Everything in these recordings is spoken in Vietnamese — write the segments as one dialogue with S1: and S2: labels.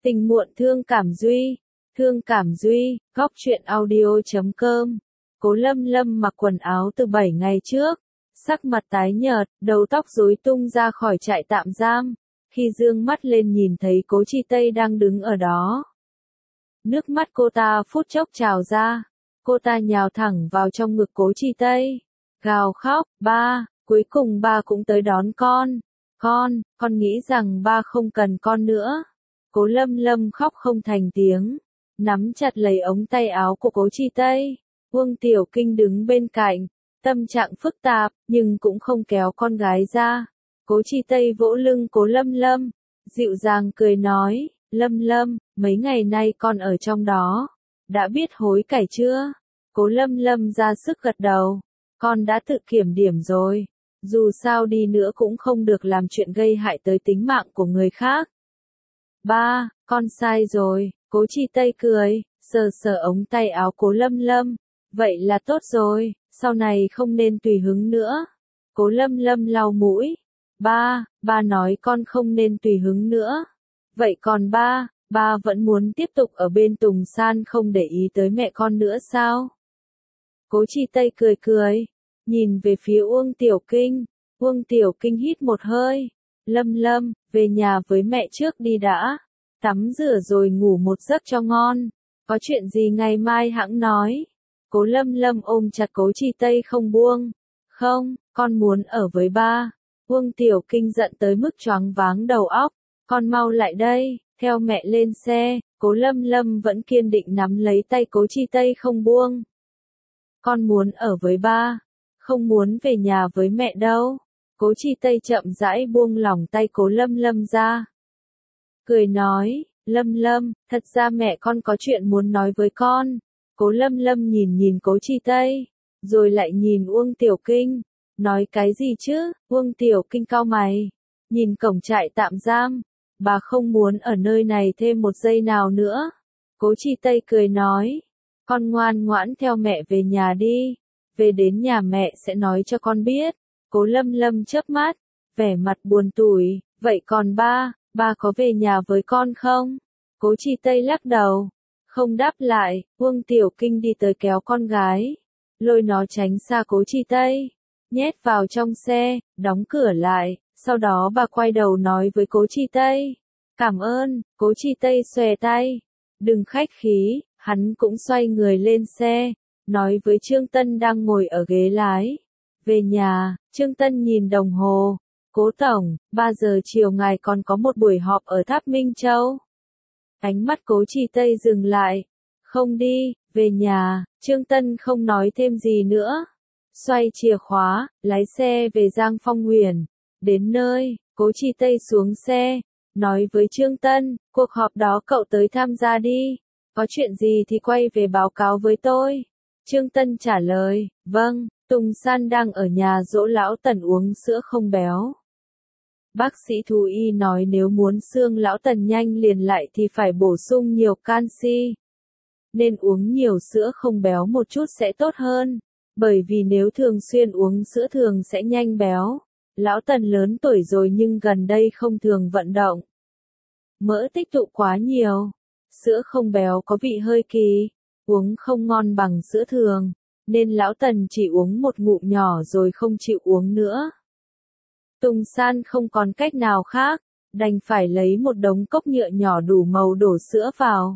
S1: Tình muộn thương cảm duy, góc truyện audio.com. Cố Lâm Lâm mặc quần áo từ 7 ngày trước, sắc mặt tái nhợt, đầu tóc rối tung ra khỏi trại tạm giam. Khi dương mắt lên nhìn thấy Cố Chi Tây đang đứng ở đó. Nước mắt cô ta phút chốc trào ra, cô ta nhào thẳng vào trong ngực Cố Chi Tây, gào khóc, ba, cuối cùng ba cũng tới đón con. Con nghĩ rằng ba không cần con nữa. Cố Lâm Lâm khóc không thành tiếng, nắm chặt lấy ống tay áo của Cố Chi Tây. Uông Tiểu Kinh đứng bên cạnh, tâm trạng phức tạp, nhưng cũng không kéo con gái ra. Cố Chi Tây vỗ lưng Cố Lâm Lâm, dịu dàng cười nói, Lâm Lâm, mấy ngày nay con ở trong đó, đã biết hối cải chưa? Cố Lâm Lâm ra sức gật đầu, con đã tự kiểm điểm rồi, dù sao đi nữa cũng không được làm chuyện gây hại tới tính mạng của người khác. Ba, con sai rồi, Cố Chi Tây cười, sờ sờ ống tay áo Cố Lâm Lâm, vậy là tốt rồi, sau này không nên tùy hứng nữa. Cố Lâm Lâm lau mũi, ba nói con không nên tùy hứng nữa. Vậy còn ba vẫn muốn tiếp tục ở bên Tùng San không để ý tới mẹ con nữa sao? Cố Chi Tây cười, nhìn về phía Uông Tiểu Kinh. Uông Tiểu Kinh hít một hơi, Lâm Lâm, về nhà với mẹ trước đi đã, tắm rửa rồi ngủ một giấc cho ngon, có chuyện gì ngày mai hẵng nói. Cố Lâm Lâm ôm chặt Cố Chi Tây không buông, không, con muốn ở với ba. Uông Tiểu Kinh giận tới mức choáng váng đầu óc, con mau lại đây, theo mẹ lên xe. Cố Lâm Lâm vẫn kiên định nắm lấy tay Cố Chi Tây không buông. Con muốn ở với ba, không muốn về nhà với mẹ đâu. Cố Chi Tây chậm rãi buông lỏng tay Cố Lâm Lâm ra, cười nói, Lâm Lâm, thật ra mẹ con có chuyện muốn nói với con. Cố Lâm Lâm nhìn Cố Chi Tây, rồi lại nhìn Uông Tiểu Kinh, nói cái gì chứ? Uông Tiểu Kinh cau mày, nhìn cổng trại tạm giam, bà không muốn ở nơi này thêm một giây nào nữa. Cố Chi Tây cười nói, con ngoan ngoãn theo mẹ về nhà đi, về đến nhà mẹ sẽ nói cho con biết. Cố Lâm Lâm chớp mắt, vẻ mặt buồn tủi, vậy còn ba có về nhà với con không? Cố Chi Tây lắc đầu, không đáp lại. Uông Tiểu Kinh đi tới kéo con gái, lôi nó tránh xa Cố Chi Tây, nhét vào trong xe, đóng cửa lại, sau đó bà quay đầu nói với Cố Chi Tây, cảm ơn. Cố Chi Tây xòe tay, đừng khách khí, hắn cũng xoay người lên xe, nói với Trương Tân đang ngồi ở ghế lái, về nhà. Trương Tân nhìn đồng hồ, Cố Tổng, 3 giờ chiều ngài còn có một buổi họp ở Tháp Minh Châu. Ánh mắt Cố Chi Tây dừng lại, không đi, về nhà. Trương Tân không nói thêm gì nữa, xoay chìa khóa, lái xe về Giang Phong Huyền. Đến nơi, Cố Chi Tây xuống xe, nói với Trương Tân, cuộc họp đó cậu tới tham gia đi, có chuyện gì thì quay về báo cáo với tôi. Trương Tân trả lời, vâng. Tùng San đang ở nhà dỗ lão Tần uống sữa không béo. Bác sĩ thú y nói nếu muốn xương lão Tần nhanh liền lại thì phải bổ sung nhiều canxi. Nên uống nhiều sữa không béo một chút sẽ tốt hơn, bởi vì nếu thường xuyên uống sữa thường sẽ nhanh béo. Lão Tần lớn tuổi rồi nhưng gần đây không thường vận động. Mỡ tích tụ quá nhiều. Sữa không béo có vị hơi kỳ, uống không ngon bằng sữa thường, nên lão Tần chỉ uống một ngụm nhỏ rồi không chịu uống nữa. Tùng San không còn cách nào khác, đành phải lấy một đống cốc nhựa nhỏ đủ màu đổ sữa vào.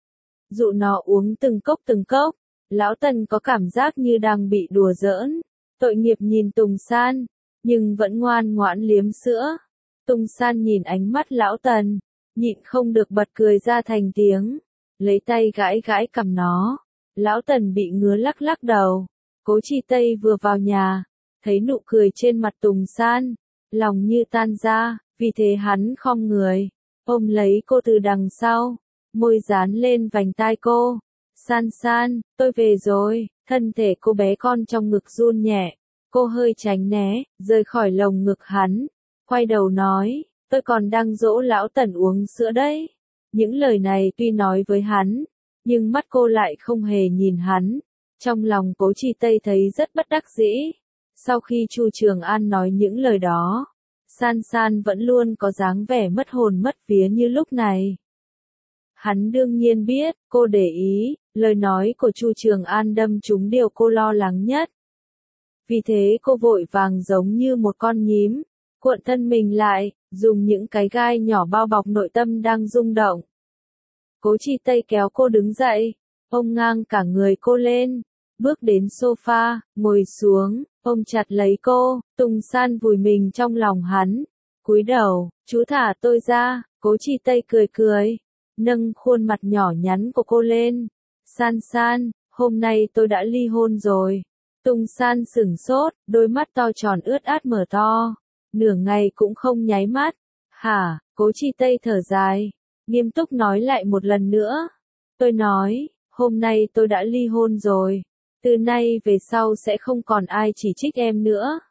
S1: Dụ nó uống từng cốc, lão Tần có cảm giác như đang bị đùa giỡn, tội nghiệp nhìn Tùng San, nhưng vẫn ngoan ngoãn liếm sữa. Tùng San nhìn ánh mắt lão Tần, nhịn không được bật cười ra thành tiếng, lấy tay gãi gãi cằm nó. Lão Tần bị ngứa lắc lắc đầu. Cố Chi Tây vừa vào nhà, thấy nụ cười trên mặt Tùng San, lòng như tan ra, vì thế hắn khom người, ôm lấy cô từ đằng sau, môi dán lên vành tai cô. San, tôi về rồi. Thân thể cô bé con trong ngực run nhẹ, cô hơi tránh né, rời khỏi lồng ngực hắn, quay đầu nói, tôi còn đang dỗ lão Tần uống sữa đấy. Những lời này tuy nói với hắn, nhưng mắt cô lại không hề nhìn hắn. Trong lòng Cố Chi Tây thấy rất bất đắc dĩ. Sau khi Chu Trường An nói những lời đó, San vẫn luôn có dáng vẻ mất hồn mất vía như lúc này. Hắn đương nhiên biết, cô để ý, lời nói của Chu Trường An đâm trúng điều cô lo lắng nhất. Vì thế cô vội vàng giống như một con nhím, cuộn thân mình lại, dùng những cái gai nhỏ bao bọc nội tâm đang rung động. Cố Chi Tây kéo cô đứng dậy, ôm ngang cả người cô lên, bước đến sofa, ngồi xuống, ôm chặt lấy cô, Tùng San vùi mình trong lòng hắn, cúi đầu, chú thả tôi ra, Cố Chi Tây cười cười, nâng khuôn mặt nhỏ nhắn của cô lên, San San, hôm nay tôi đã ly hôn rồi. Tùng San sửng sốt, đôi mắt to tròn ướt át mở to, nửa ngày cũng không nháy mắt. Hả, Cố Chi Tây thở dài, nghiêm túc nói lại một lần nữa. Tôi nói, hôm nay tôi đã ly hôn rồi, từ nay về sau sẽ không còn ai chỉ trích em nữa.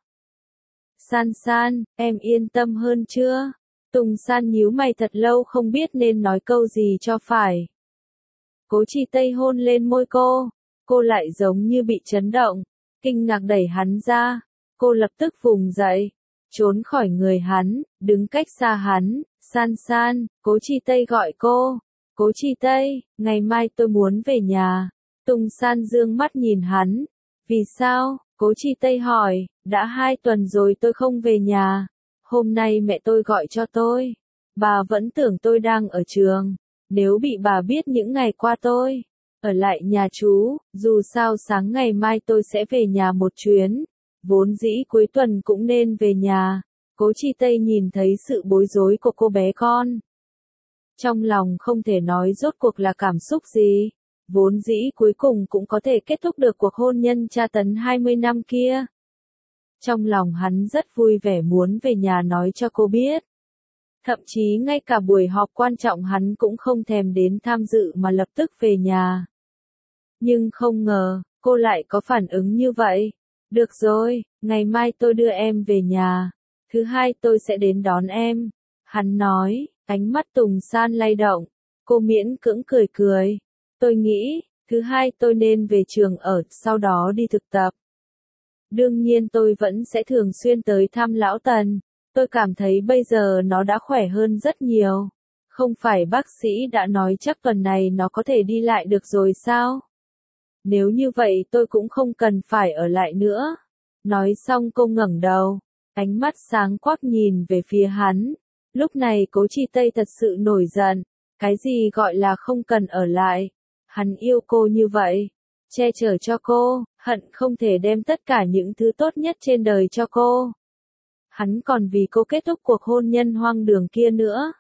S1: San San, em yên tâm hơn chưa? Tùng San nhíu mày thật lâu không biết nên nói câu gì cho phải. Cố Chi Tây hôn lên môi cô lại giống như bị chấn động, kinh ngạc đẩy hắn ra, cô lập tức vùng dậy, trốn khỏi người hắn, đứng cách xa hắn, San San, Cố Chi Tây gọi cô, Cố Chi Tây, ngày mai tôi muốn về nhà. Tùng San dương mắt nhìn hắn, vì sao? Cố Chi Tây hỏi, đã 2 tuần rồi tôi không về nhà, hôm nay mẹ tôi gọi cho tôi, bà vẫn tưởng tôi đang ở trường, nếu bị bà biết những ngày qua tôi ở lại nhà chú, dù sao sáng ngày mai tôi sẽ về nhà một chuyến, vốn dĩ cuối tuần cũng nên về nhà. Cố Chi Tây nhìn thấy sự bối rối của cô bé con, trong lòng không thể nói rốt cuộc là cảm xúc gì, vốn dĩ cuối cùng cũng có thể kết thúc được cuộc hôn nhân tra tấn 20 năm kia. Trong lòng hắn rất vui vẻ muốn về nhà nói cho cô biết. Thậm chí ngay cả buổi họp quan trọng hắn cũng không thèm đến tham dự mà lập tức về nhà. Nhưng không ngờ, cô lại có phản ứng như vậy. Được rồi, ngày mai tôi đưa em về nhà. Thứ hai tôi sẽ đến đón em. Hắn nói, ánh mắt Tùng San lay động. Cô miễn cưỡng cười cười. Tôi nghĩ, thứ hai tôi nên về trường ở, sau đó đi thực tập. Đương nhiên tôi vẫn sẽ thường xuyên tới thăm lão Tần. Tôi cảm thấy bây giờ nó đã khỏe hơn rất nhiều. Không phải bác sĩ đã nói chắc tuần này nó có thể đi lại được rồi sao? Nếu như vậy tôi cũng không cần phải ở lại nữa. Nói xong cô ngẩng đầu, ánh mắt sáng quắc nhìn về phía hắn. Lúc này Cố Chi Tây thật sự nổi giận. Cái gì gọi là không cần ở lại? Hắn yêu cô như vậy, che chở cho cô, hận không thể đem tất cả những thứ tốt nhất trên đời cho cô. Hắn còn vì cô kết thúc cuộc hôn nhân hoang đường kia nữa.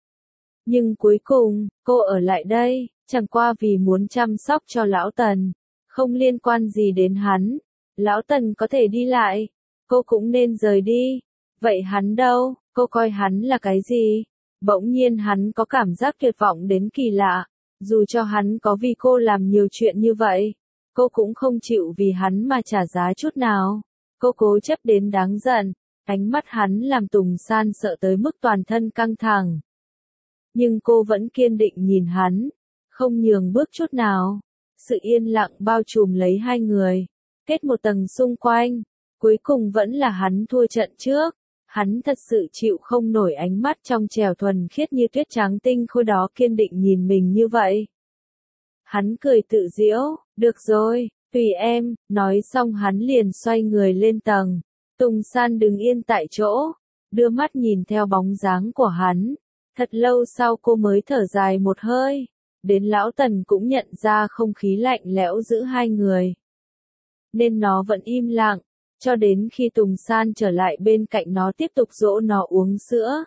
S1: Nhưng cuối cùng, cô ở lại đây, chẳng qua vì muốn chăm sóc cho lão Tần, không liên quan gì đến hắn. Lão Tần có thể đi lại, cô cũng nên rời đi. Vậy hắn đâu, cô coi hắn là cái gì? Bỗng nhiên hắn có cảm giác tuyệt vọng đến kỳ lạ. Dù cho hắn có vì cô làm nhiều chuyện như vậy, cô cũng không chịu vì hắn mà trả giá chút nào. Cô cố chấp đến đáng giận, ánh mắt hắn làm Tùng San sợ tới mức toàn thân căng thẳng. Nhưng cô vẫn kiên định nhìn hắn, không nhường bước chút nào. Sự yên lặng bao trùm lấy hai người, kết một tầng xung quanh, cuối cùng vẫn là hắn thua trận trước. Hắn thật sự chịu không nổi ánh mắt trong trẻo thuần khiết như tuyết trắng tinh khôi đó kiên định nhìn mình như vậy. Hắn cười tự giễu, được rồi, tùy em, nói xong hắn liền xoay người lên tầng. Tùng San đứng yên tại chỗ, đưa mắt nhìn theo bóng dáng của hắn. Thật lâu sau cô mới thở dài một hơi, đến lão Tần cũng nhận ra không khí lạnh lẽo giữa hai người. Nên nó vẫn im lặng. Cho đến khi Tùng San trở lại bên cạnh nó tiếp tục dỗ nó uống sữa.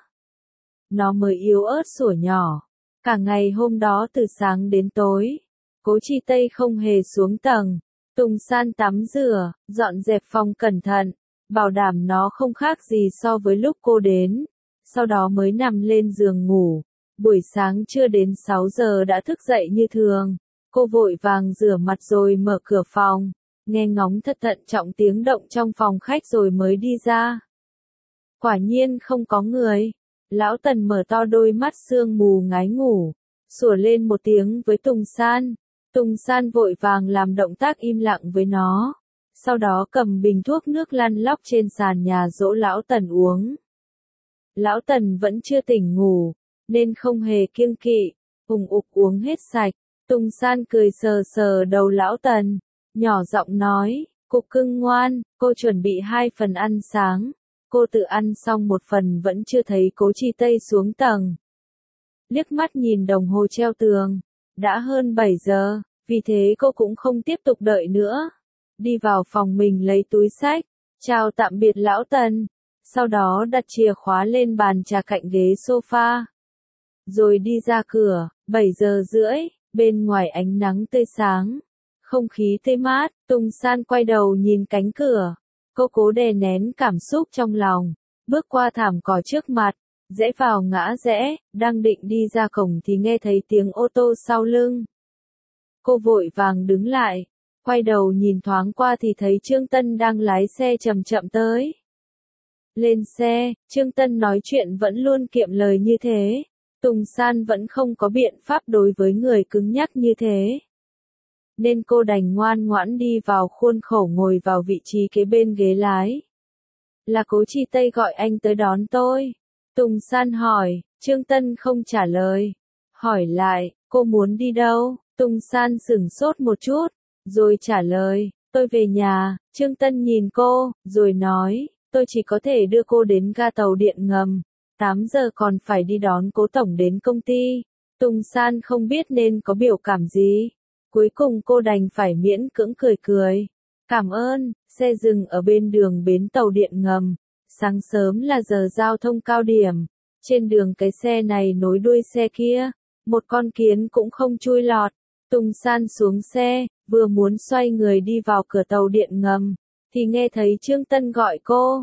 S1: Nó mới yếu ớt sủa nhỏ. Cả ngày hôm đó từ sáng đến tối, Cố Chi Tây không hề xuống tầng. Tùng San tắm rửa, dọn dẹp phòng cẩn thận, bảo đảm nó không khác gì so với lúc cô đến. Sau đó mới nằm lên giường ngủ. Buổi sáng chưa đến 6 giờ đã thức dậy như thường. Cô vội vàng rửa mặt rồi mở cửa phòng. Nghe ngóng thật thận trọng tiếng động trong phòng khách rồi mới đi ra. Quả nhiên không có người. Lão Tần mở to đôi mắt sương mù ngái ngủ, sủa lên một tiếng với Tùng San. Tùng San vội vàng làm động tác im lặng với nó. Sau đó cầm bình thuốc nước lăn lóc trên sàn nhà dỗ Lão Tần uống. Lão Tần vẫn chưa tỉnh ngủ, nên không hề kiêng kỵ. ùng ục uống hết sạch. Tùng San cười sờ sờ đầu lão Tần, nhỏ giọng nói, cục cưng ngoan, cô chuẩn bị 2 phần ăn sáng. Cô tự ăn xong 1 phần vẫn chưa thấy Cố Chi Tây xuống tầng. Liếc mắt nhìn đồng hồ treo tường, đã hơn 7 giờ, vì thế cô cũng không tiếp tục đợi nữa. Đi vào phòng mình lấy túi xách, chào tạm biệt lão Tần, sau đó đặt chìa khóa lên bàn trà cạnh ghế sofa. Rồi đi ra cửa, 7 giờ rưỡi, bên ngoài ánh nắng tươi sáng, không khí tươi mát, Tùng San quay đầu nhìn cánh cửa. Cô cố đè nén cảm xúc trong lòng, bước qua thảm cỏ trước mặt, rẽ vào ngã rẽ, đang định đi ra cổng thì nghe thấy tiếng ô tô sau lưng. Cô vội vàng đứng lại, quay đầu nhìn thoáng qua thì thấy Trương Tân đang lái xe chậm chậm tới. Lên xe, Trương Tân nói chuyện vẫn luôn kiệm lời như thế. Tùng San vẫn không có biện pháp đối với người cứng nhắc như thế. Nên cô đành ngoan ngoãn đi vào khuôn khổ ngồi vào vị trí kế bên ghế lái. Là Cố Chi Tây gọi anh tới đón tôi. Tùng San hỏi, Trương Tân không trả lời. Hỏi lại, cô muốn đi đâu? Tùng San sửng sốt một chút, rồi trả lời, tôi về nhà. Trương Tân nhìn cô, rồi nói, tôi chỉ có thể đưa cô đến ga tàu điện ngầm. 8 giờ còn phải đi đón Cố tổng đến công ty. Tùng San không biết nên có biểu cảm gì. Cuối cùng cô đành phải miễn cưỡng cười cười. Cảm ơn, xe dừng ở bên đường bến tàu điện ngầm. Sáng sớm là giờ giao thông cao điểm. Trên đường cái xe này nối đuôi xe kia. Một con kiến cũng không chui lọt. Tùng San xuống xe, vừa muốn xoay người đi vào cửa tàu điện ngầm. Thì nghe thấy Trương Tân gọi cô.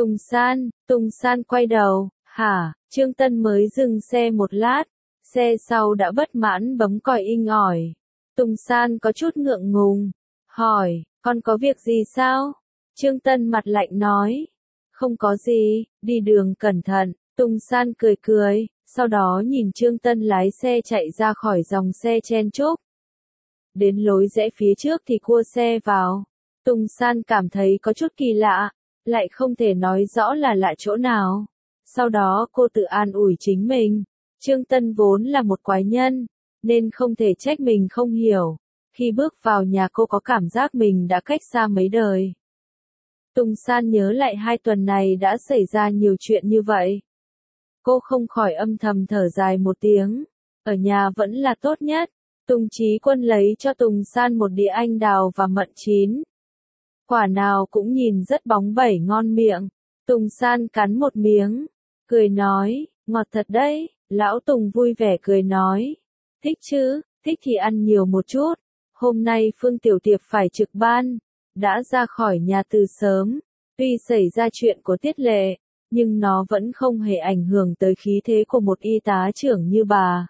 S1: Tùng San quay đầu. Hả, Trương Tân mới dừng xe một lát. Xe sau đã bất mãn bấm còi inh ỏi. Tùng San có chút ngượng ngùng. Hỏi, con có việc gì sao? Trương Tân mặt lạnh nói. Không có gì, đi đường cẩn thận. Tùng San cười cười, sau đó nhìn Trương Tân lái xe chạy ra khỏi dòng xe chen chúc. Đến lối rẽ phía trước thì cua xe vào. Tùng San cảm thấy có chút kỳ lạ, lại không thể nói rõ là lạ chỗ nào. Sau đó cô tự an ủi chính mình. Trương Tân vốn là một quái nhân, nên không thể trách mình không hiểu. Khi bước vào nhà cô có cảm giác mình đã cách xa mấy đời. Tùng San nhớ lại 2 tuần này đã xảy ra nhiều chuyện như vậy. Cô không khỏi âm thầm thở dài một tiếng. Ở nhà vẫn là tốt nhất. Tùng Chí Quân lấy cho Tùng San một đĩa anh đào và mận chín. Quả nào cũng nhìn rất bóng bẩy ngon miệng. Tùng San cắn một miếng, cười nói, ngọt thật đấy. Lão Tùng vui vẻ cười nói, thích chứ, thích thì ăn nhiều một chút. Hôm nay Phương Tiểu Tiệp phải trực ban, đã ra khỏi nhà từ sớm. Tuy xảy ra chuyện của Tiết Lệ, nhưng nó vẫn không hề ảnh hưởng tới khí thế của một y tá trưởng như bà.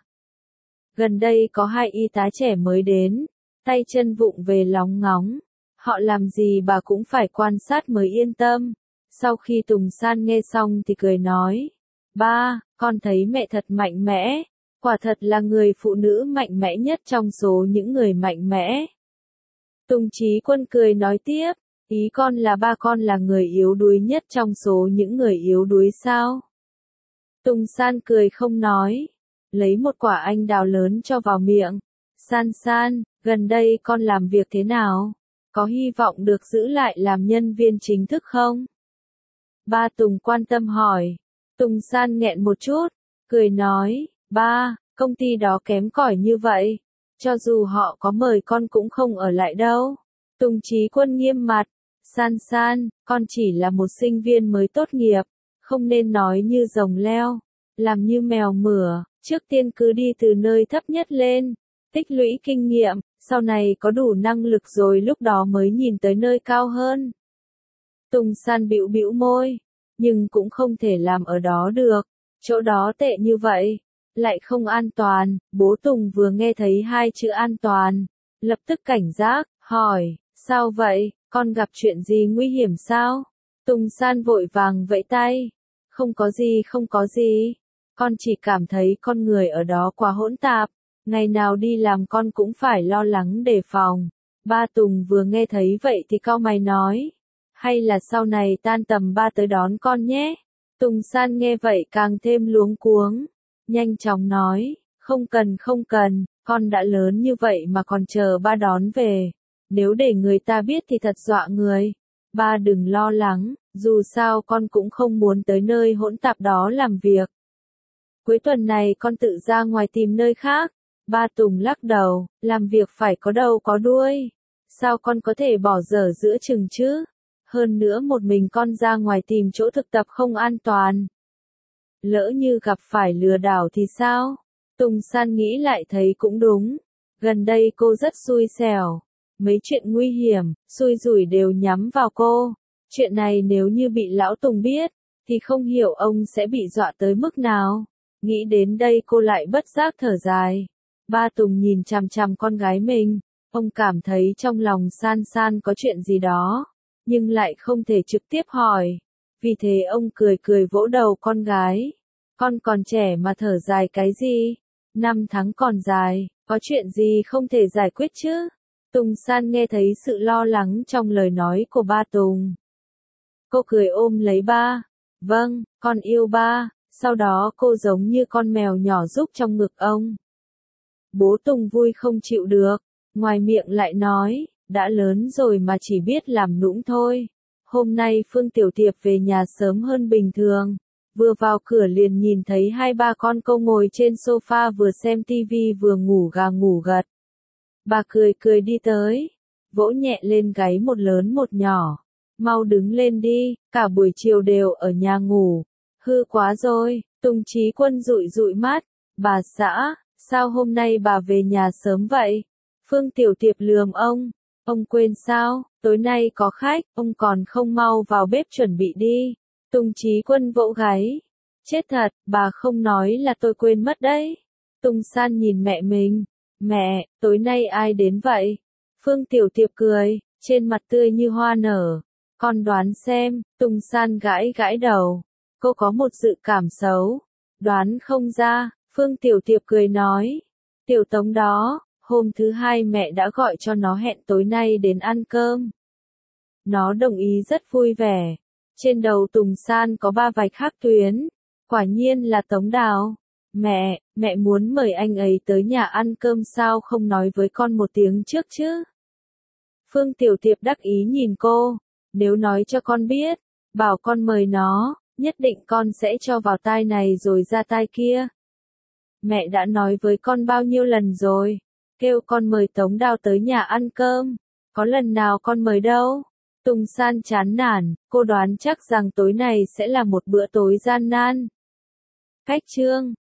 S1: Gần đây có 2 y tá trẻ mới đến, tay chân vụng về lóng ngóng. Họ làm gì bà cũng phải quan sát mới yên tâm. Sau khi Tùng San nghe xong thì cười nói, ba, con thấy mẹ thật mạnh mẽ, quả thật là người phụ nữ mạnh mẽ nhất trong số những người mạnh mẽ. Tùng Chí Quân cười nói tiếp, ý con là ba con là người yếu đuối nhất trong số những người yếu đuối sao? Tùng San cười không nói, lấy một quả anh đào lớn cho vào miệng. San, gần đây con làm việc thế nào? Có hy vọng được giữ lại làm nhân viên chính thức không? Ba Tùng quan tâm hỏi. Tùng San nghẹn một chút, cười nói, ba, công ty đó kém cỏi như vậy. Cho dù họ có mời con cũng không ở lại đâu. Tùng Chí Quân nghiêm mặt, San, con chỉ là một sinh viên mới tốt nghiệp, không nên nói như rồng leo, làm như mèo mửa, trước tiên cứ đi từ nơi thấp nhất lên, tích lũy kinh nghiệm, sau này có đủ năng lực rồi lúc đó mới nhìn tới nơi cao hơn. Tùng San bĩu bĩu môi, nhưng cũng không thể làm ở đó được, chỗ đó tệ như vậy, lại không an toàn. Bố Tùng vừa nghe thấy 2 chữ an toàn, lập tức cảnh giác, hỏi, sao vậy, con gặp chuyện gì nguy hiểm sao? Tùng San vội vàng vẫy tay, không có gì, con chỉ cảm thấy con người ở đó quá hỗn tạp, ngày nào đi làm con cũng phải lo lắng đề phòng. Ba Tùng vừa nghe thấy vậy thì cau mày nói, hay là sau này tan tầm ba tới đón con nhé. Tùng San nghe vậy càng thêm luống cuống, nhanh chóng nói, Không cần, con đã lớn như vậy mà còn chờ ba đón về. Nếu để người ta biết thì thật dọa người. Ba đừng lo lắng, dù sao con cũng không muốn tới nơi hỗn tạp đó làm việc. Cuối tuần này con tự ra ngoài tìm nơi khác. Ba Tùng lắc đầu, làm việc phải có đầu có đuôi. Sao con có thể bỏ dở giữa chừng chứ? Hơn nữa một mình con ra ngoài tìm chỗ thực tập không an toàn. Lỡ như gặp phải lừa đảo thì sao? Tùng San nghĩ lại thấy cũng đúng. Gần đây cô rất xui xẻo. Mấy chuyện nguy hiểm, xui rủi đều nhắm vào cô. Chuyện này nếu như bị lão Tùng biết, thì không hiểu ông sẽ bị dọa tới mức nào. Nghĩ đến đây cô lại bất giác thở dài. Ba Tùng nhìn chằm chằm con gái mình. Ông cảm thấy trong lòng San San có chuyện gì đó, nhưng lại không thể trực tiếp hỏi. Vì thế ông cười cười vỗ đầu con gái. Con còn trẻ mà thở dài cái gì? 5 tháng còn dài, có chuyện gì không thể giải quyết chứ? Tùng San nghe thấy sự lo lắng trong lời nói của ba Tùng. Cô cười ôm lấy ba. Vâng, con yêu ba. Sau đó cô giống như con mèo nhỏ rúc trong ngực ông. Bố Tùng vui không chịu được. Ngoài miệng lại nói, đã lớn rồi mà chỉ biết làm nũng thôi. Hôm nay Phương Tiểu Tiệp về nhà sớm hơn bình thường. Vừa vào cửa liền nhìn thấy hai ba con câu ngồi trên sofa vừa xem tivi vừa ngủ gà ngủ gật. Bà cười cười đi tới, vỗ nhẹ lên gáy một lớn một nhỏ. Mau đứng lên đi, cả buổi chiều đều ở nhà ngủ. Hư quá rồi, Tùng Chí Quân dụi dụi mắt. Bà xã, sao hôm nay bà về nhà sớm vậy? Phương Tiểu Tiệp lườm ông quên sao, tối nay có khách, ông còn không mau vào bếp chuẩn bị đi. Tùng Chí Quân vỗ gáy. Chết thật, bà không nói là tôi quên mất đấy. Tùng San nhìn mẹ mình. Mẹ, tối nay ai đến vậy? Phương Tiểu Tiệp cười, trên mặt tươi như hoa nở. Con đoán xem, Tùng San gãi gãi đầu. Cô có một dự cảm xấu. Đoán không ra, Phương Tiểu Tiệp cười nói. Tiểu Tống đó, hôm thứ hai mẹ đã gọi cho nó hẹn tối nay đến ăn cơm. Nó đồng ý rất vui vẻ. Trên đầu Tùng San có 3 vạch hắc tuyến. Quả nhiên là Tống Đào. Mẹ muốn mời anh ấy tới nhà ăn cơm sao không nói với con một tiếng trước chứ? Phương Tiểu Tiệp đắc ý nhìn cô. Nếu nói cho con biết, bảo con mời nó, nhất định con sẽ cho vào tai này rồi ra tai kia. Mẹ đã nói với con bao nhiêu lần rồi, kêu con mời Tống Đào tới nhà ăn cơm. Có lần nào con mời đâu? Tùng San chán nản, cô đoán chắc rằng tối nay sẽ là một bữa tối gian nan. Cách chương